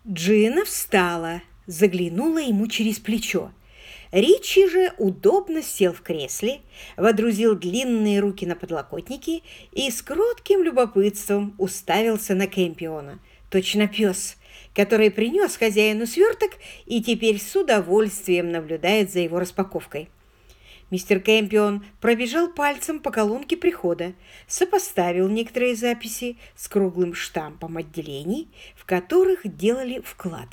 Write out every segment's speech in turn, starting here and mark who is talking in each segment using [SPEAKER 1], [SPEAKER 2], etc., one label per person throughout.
[SPEAKER 1] Джина встала, заглянула ему через плечо. Ричи же удобно сел в кресле, водрузил длинные руки на подлокотники и с кротким любопытством уставился на Кэмпиона. Точно пес, который принес хозяину сверток и теперь с удовольствием наблюдает за его распаковкой. Мистер Кэмпион пробежал пальцем по колонке прихода, сопоставил некоторые записи с круглым штампом отделений, в которых делали вклад.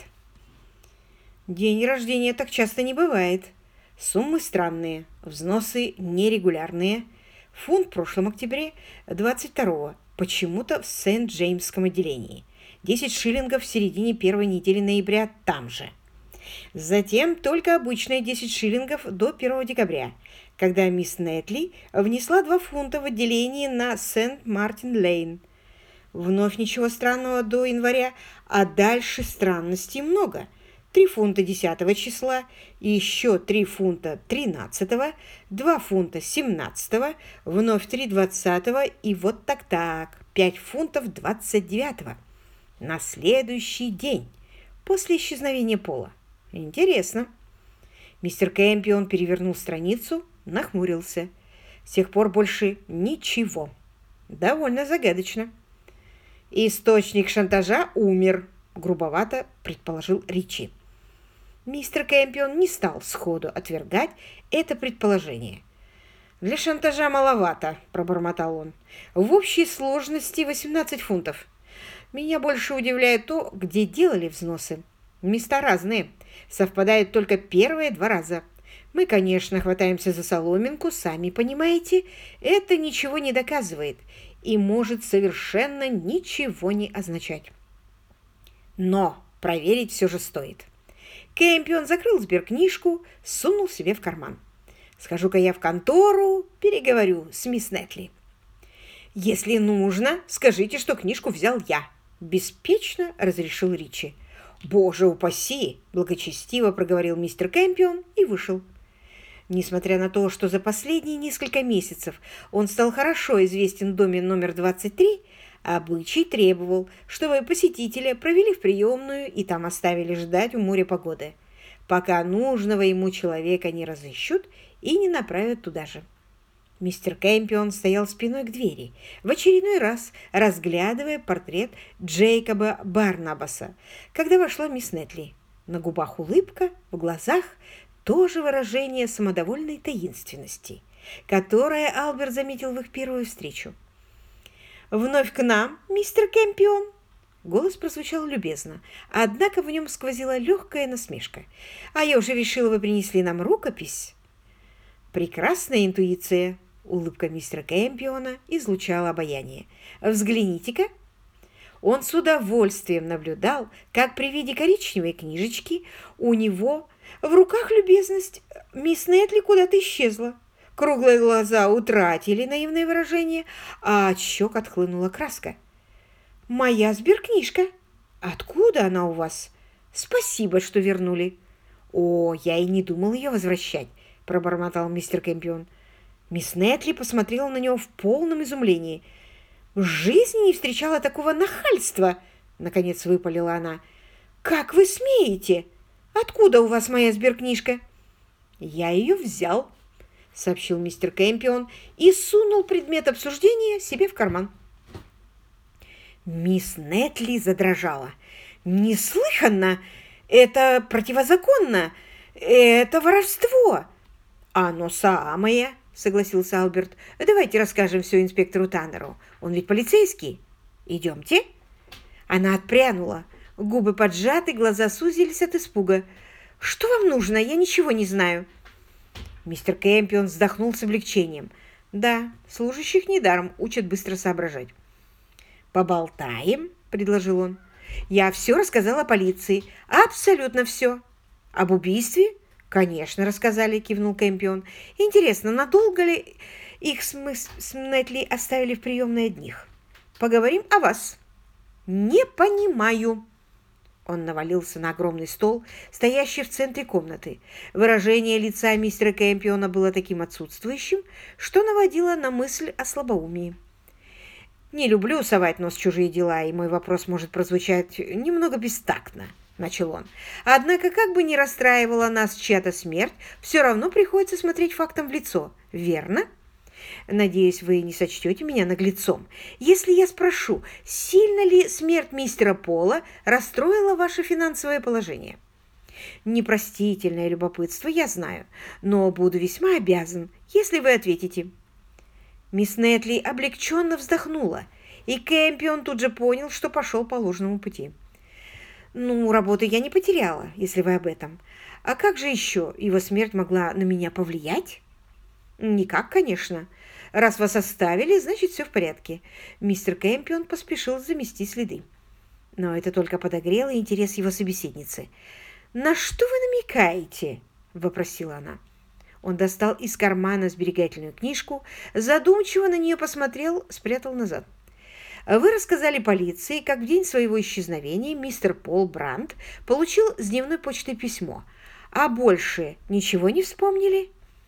[SPEAKER 1] День рождения так часто не бывает. Суммы странные, взносы нерегулярные. Фунт в прошлом октябре 22-го, почему-то в Сент-Джеймском отделении. 10 шиллингов в середине первой недели ноября там же. Затем только обычные 10 шиллингов до 1 декабря, когда мисс Нетли внесла 2 фунта в отделение на Сент-Мартин-Лейн. Вновь ничего странного до января, а дальше странностей много. 3 фунта 10 числа, еще 3 фунта 13-го, 2 фунта 17-го, вновь 3 20-го и вот так-так, 5 фунтов 29-го. На следующий день, после исчезновения Пола. Интересно. Мистер Кэмпион перевернул страницу, нахмурился. С тех пор больше ничего. Довольно загадочно. Источник шантажа умер, грубовато предположил Ричи. Мистер Кэмпион не стал сходу отвергать это предположение. «Для шантажа маловато», – пробормотал он. «В общей сложности 18 фунтов. Меня больше удивляет то, где делали взносы. Места разные. Совпадают только первые 2 раза. Мы, конечно, хватаемся за соломинку, сами понимаете. Это ничего не доказывает и может совершенно ничего не означать. Но проверить все же стоит». Кэмпион закрыл сберкнижку, сунул себе в карман. «Схожу-ка я в контору, переговорю с мисс Нетли». «Если нужно, скажите, что книжку взял я», – беспечно разрешил Ричи. «Боже упаси!» – благочестиво проговорил мистер Кэмпион и вышел. Несмотря на то, что за последние несколько месяцев он стал хорошо известен в доме номер 23, обычай требовал, чтобы посетителя провели в приемную и там оставили ждать у моря погоды, пока нужного ему человека не разыщут и не направят туда же. Мистер Кэмпион стоял спиной к двери, в очередной раз разглядывая портрет Джейкоба Барнабаса, когда вошла мисс Нетли. На губах улыбка, в глазах тоже выражение самодовольной таинственности, которое Алберт заметил в их первую встречу. «Вновь к нам, мистер Кэмпион!» Голос прозвучал любезно, однако в нем сквозила легкая насмешка. «А я уже решила, вы принесли нам рукопись». «Прекрасная интуиция!» Улыбка мистера Кэмпиона излучала обаяние. «Взгляните-ка!» Он с удовольствием наблюдал, как при виде коричневой книжечки у него в руках любезность мисс Нетли куда-то исчезла. Круглые глаза утратили наивное выражение, а от щек отхлынула краска. «Моя сберкнижка! Откуда она у вас? Спасибо, что вернули!» «О, я и не думал ее возвращать», – пробормотал мистер Кэмпион. Мисс Нетли посмотрела на него в полном изумлении. «В жизни не встречала такого нахальства!» – наконец выпалила она. «Как вы смеете? Откуда у вас моя сберкнижка?» «Я ее взял», – сообщил мистер Кэмпион и сунул предмет обсуждения себе в карман. Мисс Нетли задрожала. «Неслыханно! Это противозаконно! Это воровство!» «Оно самое!» – согласился Алберт. «Давайте расскажем все инспектору Таннеру. Он ведь полицейский. Идемте». Она отпрянула. Губы поджаты, глаза сузились от испуга. «Что вам нужно? Я ничего не знаю». Мистер Кэмпион вздохнул с облегчением. Да, служащих недаром учат быстро соображать. «Поболтаем», – предложил он. «Я все рассказала полиции. Абсолютно все». «Об убийстве?» «Конечно, рассказали», – кивнул Кэмпион. «Интересно, надолго ли их с Нетли оставили в приемной одних? Поговорим о вас». «Не понимаю». Он навалился на огромный стол, стоящий в центре комнаты. Выражение лица мистера Кэмпиона было таким отсутствующим, что наводило на мысль о слабоумии. «Не люблю совать нос в чужие дела, и мой вопрос может прозвучать немного бестактно», — начал он. «Однако, как бы ни расстраивала нас чья-то смерть, все равно приходится смотреть фактам в лицо, верно? Надеюсь, вы не сочтете меня наглецом, если я спрошу, сильно ли смерть мистера Пола расстроила ваше финансовое положение? Непростительное любопытство, я знаю, но буду весьма обязан, если вы ответите». Мисс Нетли облегченно вздохнула, и Кэмпион тут же понял, что пошел по ложному пути. «Ну, работу я не потеряла, если вы об этом. А как же еще его смерть могла на меня повлиять?» «Никак, конечно. Раз вас оставили, значит, все в порядке». Мистер Кэмпион поспешил замести следы. Но это только подогрело интерес его собеседницы. «На что вы намекаете?» – вопросила она. Он достал из кармана сберегательную книжку, задумчиво на нее посмотрел, спрятал назад. «Вы рассказали полиции, как в день своего исчезновения мистер Пол Брандт получил с дневной почты письмо, а больше ничего не вспомнили?»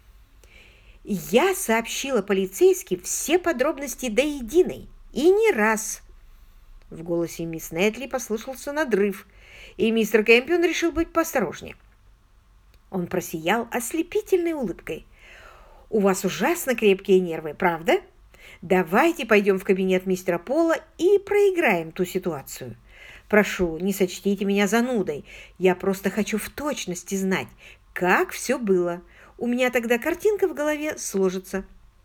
[SPEAKER 1] «Я сообщила полицейским все подробности до единой, и не раз». В голосе мисс Нетли послышался надрыв, и мистер Кэмпион решил быть поосторожнее. Он просиял ослепительной улыбкой. «У вас ужасно крепкие нервы, правда? Давайте пойдем в кабинет мистера Пола и проиграем ту ситуацию. Прошу, не сочтите меня занудой. Я просто хочу в точности знать, как все было. У меня тогда картинка в голове сложится».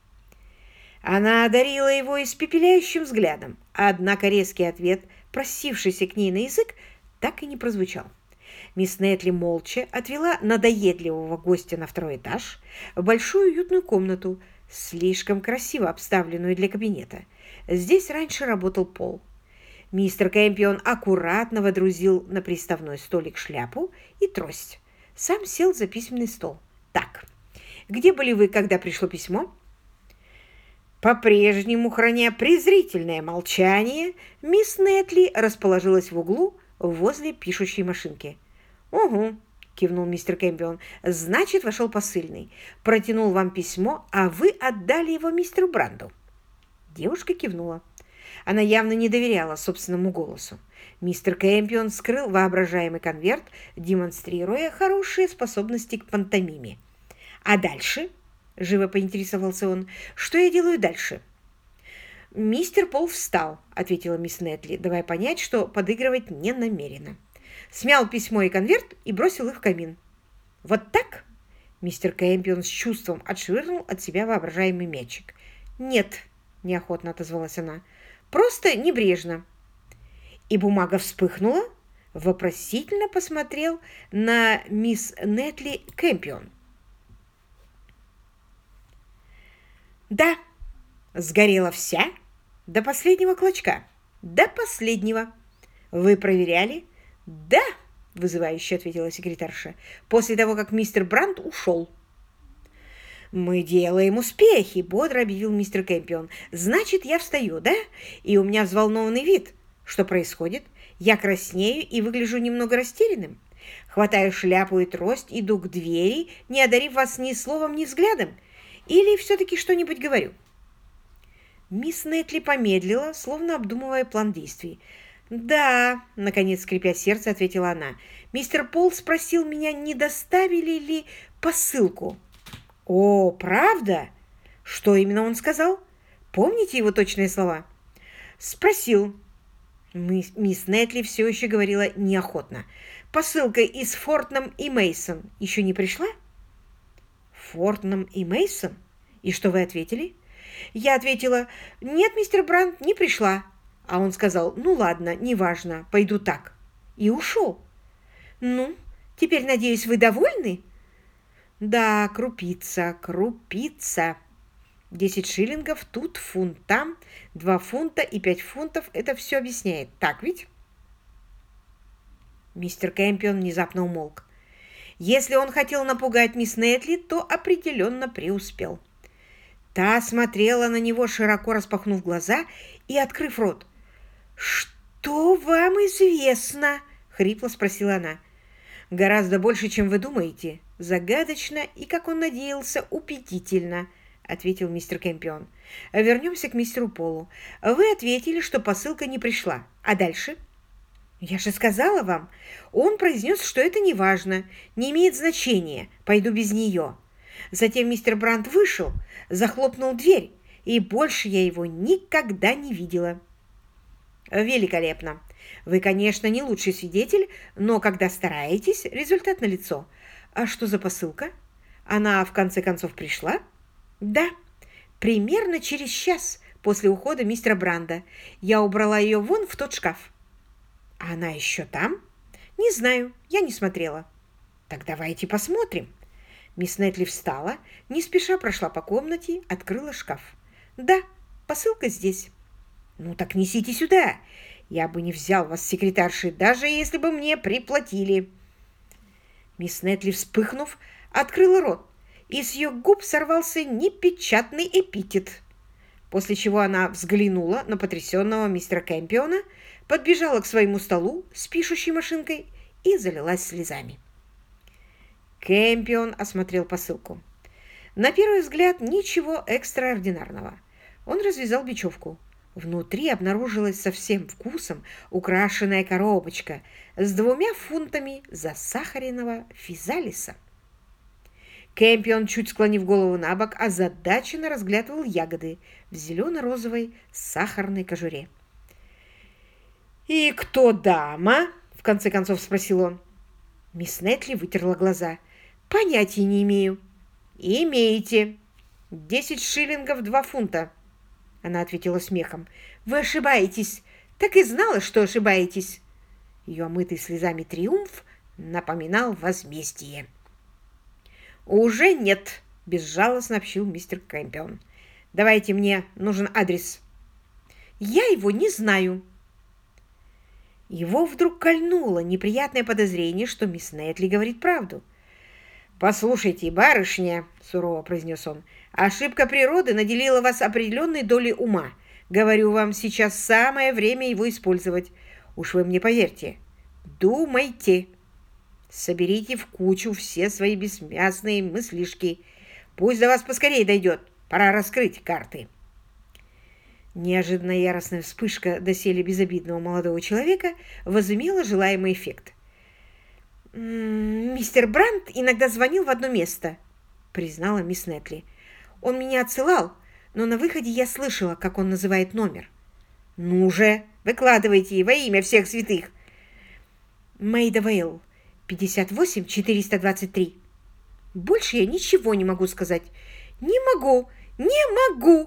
[SPEAKER 1] Она одарила его испепеляющим взглядом, однако резкий ответ, просившийся к ней на язык, так и не прозвучал. Мисс Нетли молча отвела надоедливого гостя на второй этаж в большую уютную комнату, слишком красиво обставленную для кабинета. Здесь раньше работал Пол. Мистер Кэмпион аккуратно водрузил на приставной столик шляпу и трость. Сам сел за письменный стол. «Так, где были вы, когда пришло письмо?» По-прежнему, храня презрительное молчание, мисс Нетли расположилась в углу возле пишущей машинки. «Угу», — кивнул мистер Кэмпион, — «значит, вошел посыльный. Протянул вам письмо, а вы отдали его мистеру Брандту». Девушка кивнула. Она явно не доверяла собственному голосу. Мистер Кэмпион скрыл воображаемый конверт, демонстрируя хорошие способности к пантомиме. «А дальше?» — живо поинтересовался он. «Что я делаю дальше?» «Мистер Пол встал», — ответила мисс Нетли, давая понять, что подыгрывать не намерена. Смял письмо и конверт и бросил их в камин. «Вот так?» — мистер Кэмпион с чувством отшвырнул от себя воображаемый мячик. «Нет», — неохотно отозвалась она, — «просто небрежно». И бумага вспыхнула, вопросительно посмотрел на мисс Нетли Кэмпион. «Да, сгорела вся, до последнего клочка, до последнего. Вы проверяли?» «Да», — вызывающе ответила секретарша, «после того, как мистер Брандт ушел». «Мы делаем успехи», — бодро объявил мистер Кэмпион. «Значит, я встаю, да? И у меня взволнованный вид. Что происходит? Я краснею и выгляжу немного растерянным. Хватаю шляпу и трость, иду к двери, не одарив вас ни словом, ни взглядом. Или все-таки что-нибудь говорю?» Мисс Нетли помедлила, словно обдумывая план действий. «Да», — наконец, скрипя сердце, ответила она. «Мистер Пол спросил меня, не доставили ли посылку». «О, правда? Что именно он сказал? Помните его точные слова?» «Спросил». Мисс Нетли все еще говорила неохотно. «Посылка из Фортнам и Мейсон еще не пришла?» «Фортнам и Мейсон? И что вы ответили?» «Я ответила, нет, мистер Брандт, не пришла». А он сказал, «Ну ладно, неважно, пойду так». И ушел. «Ну, теперь, надеюсь, вы довольны?» «Да, крупица, крупица. 10 шиллингов тут, фунт там, 2 фунта и 5 фунтов. Это все объясняет. Так ведь?» Мистер Кэмпион внезапно умолк. Если он хотел напугать мисс Нетли, то определенно преуспел. Та смотрела на него, широко распахнув глаза и открыв рот. «Что вам известно?» — хрипло спросила она. «Гораздо больше, чем вы думаете. Загадочно и, как он надеялся, убедительно», — ответил мистер Кэмпион. «Вернемся к мистеру Полу. Вы ответили, что посылка не пришла. А дальше?» Я же сказала вам. Он произнес, что это не важно, не имеет значения, пойду без нее. Затем мистер Брандт вышел, захлопнул дверь, и больше я его никогда не видела. Великолепно. Вы, конечно, не лучший свидетель, но когда стараетесь, результат налицо. А что за посылка? Она, в конце концов, пришла? Да, примерно через час после ухода мистера Бранда. Я убрала ее вон в тот шкаф. А она еще там? Не знаю, я не смотрела. Так давайте посмотрим. Мисс Нетли встала, не спеша прошла по комнате, открыла шкаф. Да, посылка здесь. Ну так несите сюда. Я бы не взял вас секретаршей, даже если бы мне приплатили. Мисс Нетли, вспыхнув, открыла рот, и с ее губ сорвался непечатный эпитет. После чего она взглянула на потрясенного мистера Кэмпиона, подбежала к своему столу с пишущей машинкой и залилась слезами. Кэмпион осмотрел посылку. На первый взгляд ничего экстраординарного. Он развязал бечевку. Внутри обнаружилась со всем вкусом украшенная коробочка с 2 фунтами засахаренного физалиса. Кэмпион, чуть склонив голову на бок, озадаченно разглядывал ягоды в зелено-розовой сахарной кожуре. «И кто дама?» — в конце концов спросил он. Мисс Нетли вытерла глаза. «Понятия не имею». «Имеете. 10 шиллингов 2 фунта». Она ответила смехом. «Вы ошибаетесь. Так и знала, что ошибаетесь». Ее омытый слезами триумф напоминал возмездие. «Уже нет», — безжалостно общил мистер Кэмпион. «Давайте, мне нужен адрес». «Я его не знаю». Его вдруг кольнуло неприятное подозрение, что мисс Нетли говорит правду. «Послушайте, барышня», — сурово произнес он, — «ошибка природы наделила вас определенной долей ума. Говорю вам, сейчас самое время его использовать. Уж вы мне поверьте. Думайте. Соберите в кучу все свои бессмысленные мыслишки. Пусть до вас поскорее дойдет. Пора раскрыть карты». Неожиданно яростная вспышка доселе безобидного молодого человека возымела желаемый эффект. «Мистер Брандт иногда звонил в одно место», — признала мисс Нетли. «Он меня отсылал, но на выходе я слышала, как он называет номер». «Ну же, выкладывайте во имя всех святых!» «Мэйда Вейл, 58-423». «Больше я ничего не могу сказать». «Не могу! Не могу!»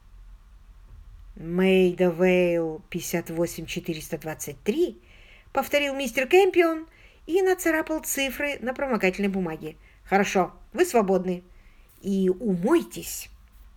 [SPEAKER 1] «Мэйда Вейл, 58-423», — повторил мистер Кэмпион и нацарапал цифры на промокательной бумаге. «Хорошо, вы свободны. И умойтесь».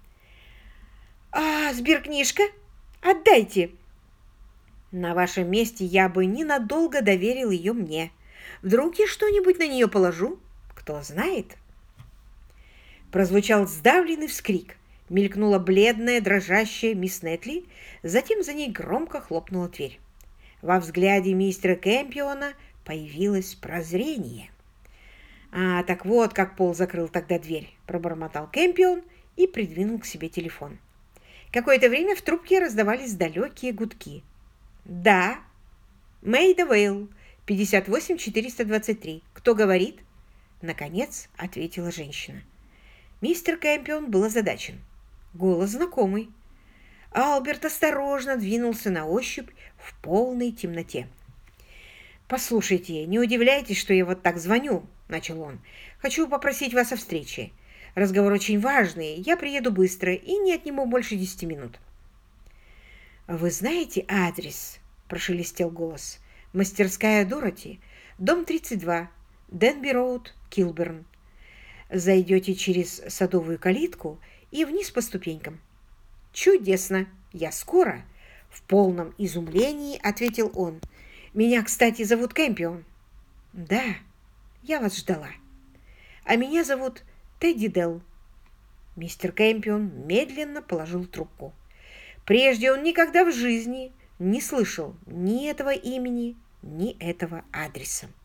[SPEAKER 1] «А сберкнижка? Отдайте». «На вашем месте я бы ненадолго доверил ее мне. Вдруг я что-нибудь на нее положу? Кто знает?» Прозвучал сдавленный вскрик. Мелькнула бледная, дрожащая мисс Нетли, затем за ней громко хлопнула дверь. Во взгляде мистера Кэмпиона появилось прозрение. «А, так вот, как Пол закрыл тогда дверь», — пробормотал Кэмпион и придвинул к себе телефон. Какое-то время в трубке раздавались далекие гудки. «Да, Мэйда Вейл, 58-423. Кто говорит?» Наконец ответила женщина. Мистер Кэмпион был озадачен. Голос знакомый. Алберт осторожно двинулся на ощупь в полной темноте. «Послушайте, не удивляйтесь, что я вот так звоню», — начал он. «Хочу попросить вас о встрече. Разговор очень важный, я приеду быстро и не отниму больше 10 минут». «Вы знаете адрес?» — прошелестел голос. «Мастерская Дороти, дом 32, Денби-роуд, Килберн. Зайдете через садовую калитку и вниз по ступенькам». «Чудесно! Я скоро!» — в полном изумлении ответил он. «Меня, кстати, зовут Кэмпион». «Да, я вас ждала. А меня зовут Тедди Делл». Мистер Кэмпион медленно положил трубку. Прежде он никогда в жизни не слышал ни этого имени, ни этого адреса.